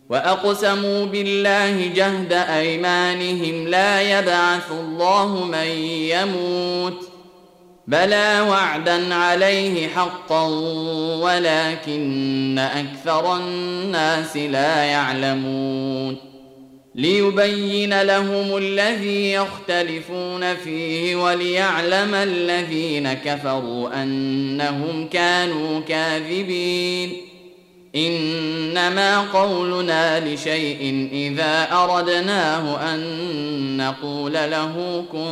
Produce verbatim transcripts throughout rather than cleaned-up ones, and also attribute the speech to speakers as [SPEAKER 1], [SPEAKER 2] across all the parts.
[SPEAKER 1] وأقسموا بالله جهد أيمانهم لا يبعث الله من يموت بلى وعدا عليه حقا ولكن أكثر الناس لا يعلمون ليبين لهم الذي يختلفون فيه وليعلم الذين كفروا أنهم كانوا كاذبين إنما قولنا لشيء إذا أردناه أن نقول له كن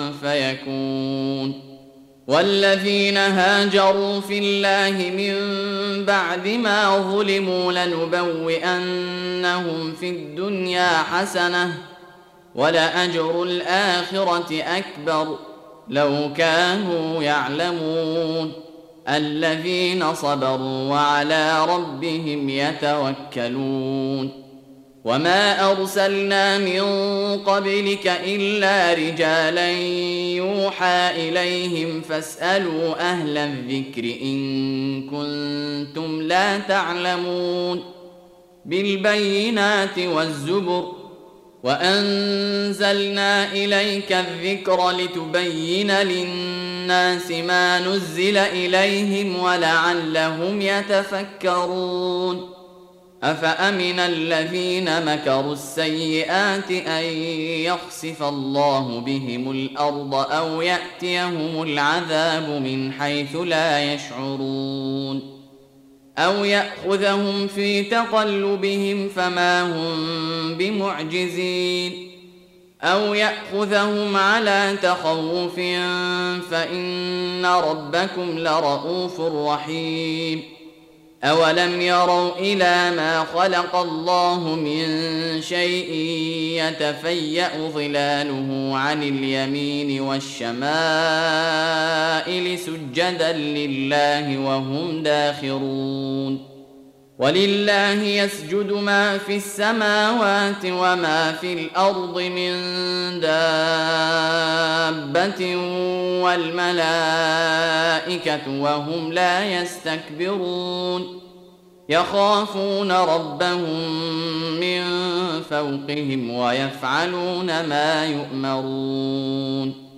[SPEAKER 1] فيكون والذين هاجروا في الله من بعد ما ظلموا لنبوئنهم في الدنيا حسنة ولأجر الآخرة أكبر لو كانوا يعلمون الذين صبروا وعلى ربهم يتوكلون وما أرسلنا من قبلك إلا رجالا يوحى إليهم فاسألوا أهل الذكر إن كنتم لا تعلمون بالبينات والزبر وأنزلنا إليك الذكر لتبين للناس ما نزل إليهم ولعلهم يتفكرون أفأمن الذين مكروا السيئات أن يخسف الله بهم الأرض أو يأتيهم العذاب من حيث لا يشعرون أو يأخذهم في تقلبهم فما هم بمعجزين أو يأخذهم على تخوف فإن ربكم لرؤوف رحيم أولم يروا إلى ما خلق الله من شيء يتفيأ ظلاله عن اليمين والشمائل سجدا لله وهم داخرون ولله يسجد ما في السماوات وما في الأرض من دابة والملائكة وهم لا يستكبرون يخافون ربهم من فوقهم ويفعلون ما يؤمرون